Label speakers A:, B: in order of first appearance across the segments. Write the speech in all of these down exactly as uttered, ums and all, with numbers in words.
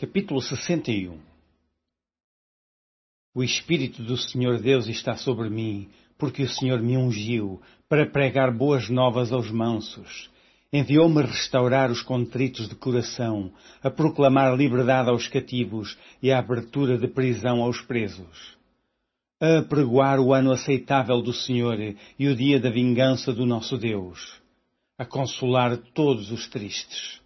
A: Capítulo sessenta e um. O Espírito do Senhor Deus está sobre mim, porque o Senhor me ungiu para pregar boas novas aos mansos. Enviou-me a restaurar os contritos de coração, a proclamar liberdade aos cativos e a abertura de prisão aos presos, a apregoar o ano aceitável do Senhor e o dia da vingança do nosso Deus, a consolar todos os tristes,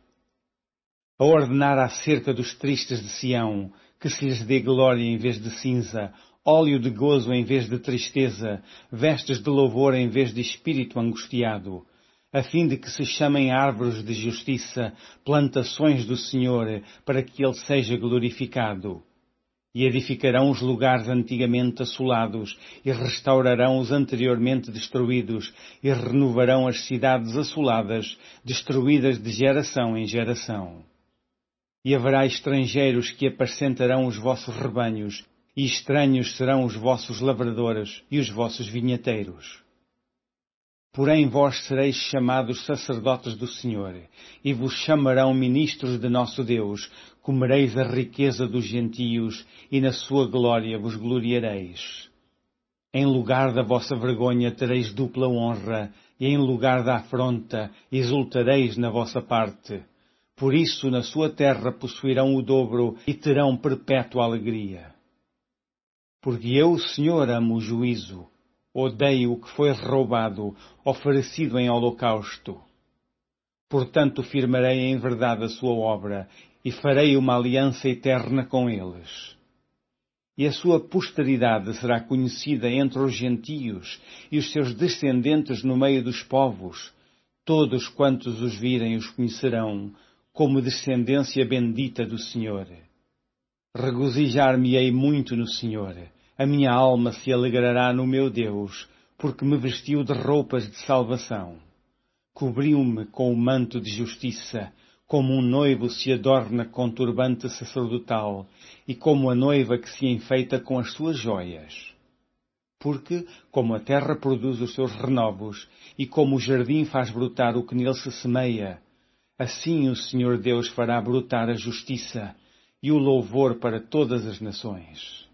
A: a ordenar acerca dos tristes de Sião, que se lhes dê glória em vez de cinza, óleo de gozo em vez de tristeza, vestes de louvor em vez de espírito angustiado, a fim de que se chamem árvores de justiça, plantações do Senhor, para que Ele seja glorificado. E edificarão os lugares antigamente assolados, e restaurarão os anteriormente destruídos, e renovarão as cidades assoladas, destruídas de geração em geração. E haverá estrangeiros que apacentarão os vossos rebanhos, e estranhos serão os vossos lavradores e os vossos vinheteiros. Porém vós sereis chamados sacerdotes do Senhor, e vos chamarão ministros de nosso Deus, comereis a riqueza dos gentios, e na sua glória vos gloriareis. Em lugar da vossa vergonha tereis dupla honra, e em lugar da afronta exultareis na vossa parte. Por isso na sua terra possuirão o dobro e terão perpétua alegria. Porque eu, o Senhor, amo o juízo, odeio o que foi roubado, oferecido em holocausto. Portanto firmarei em verdade a sua obra, e farei uma aliança eterna com eles. E a sua posteridade será conhecida entre os gentios, e os seus descendentes no meio dos povos. Todos quantos os virem os conhecerão, como descendência bendita do Senhor. Regozijar-me-ei muito no Senhor. A minha alma se alegrará no meu Deus, porque me vestiu de roupas de salvação. Cobriu-me com o manto de justiça, como um noivo se adorna com turbante sacerdotal, e como a noiva que se enfeita com as suas joias. Porque, como a terra produz os seus renovos, e como o jardim faz brotar o que nele se semeia, assim o Senhor Deus fará brotar a justiça e o louvor para todas as nações.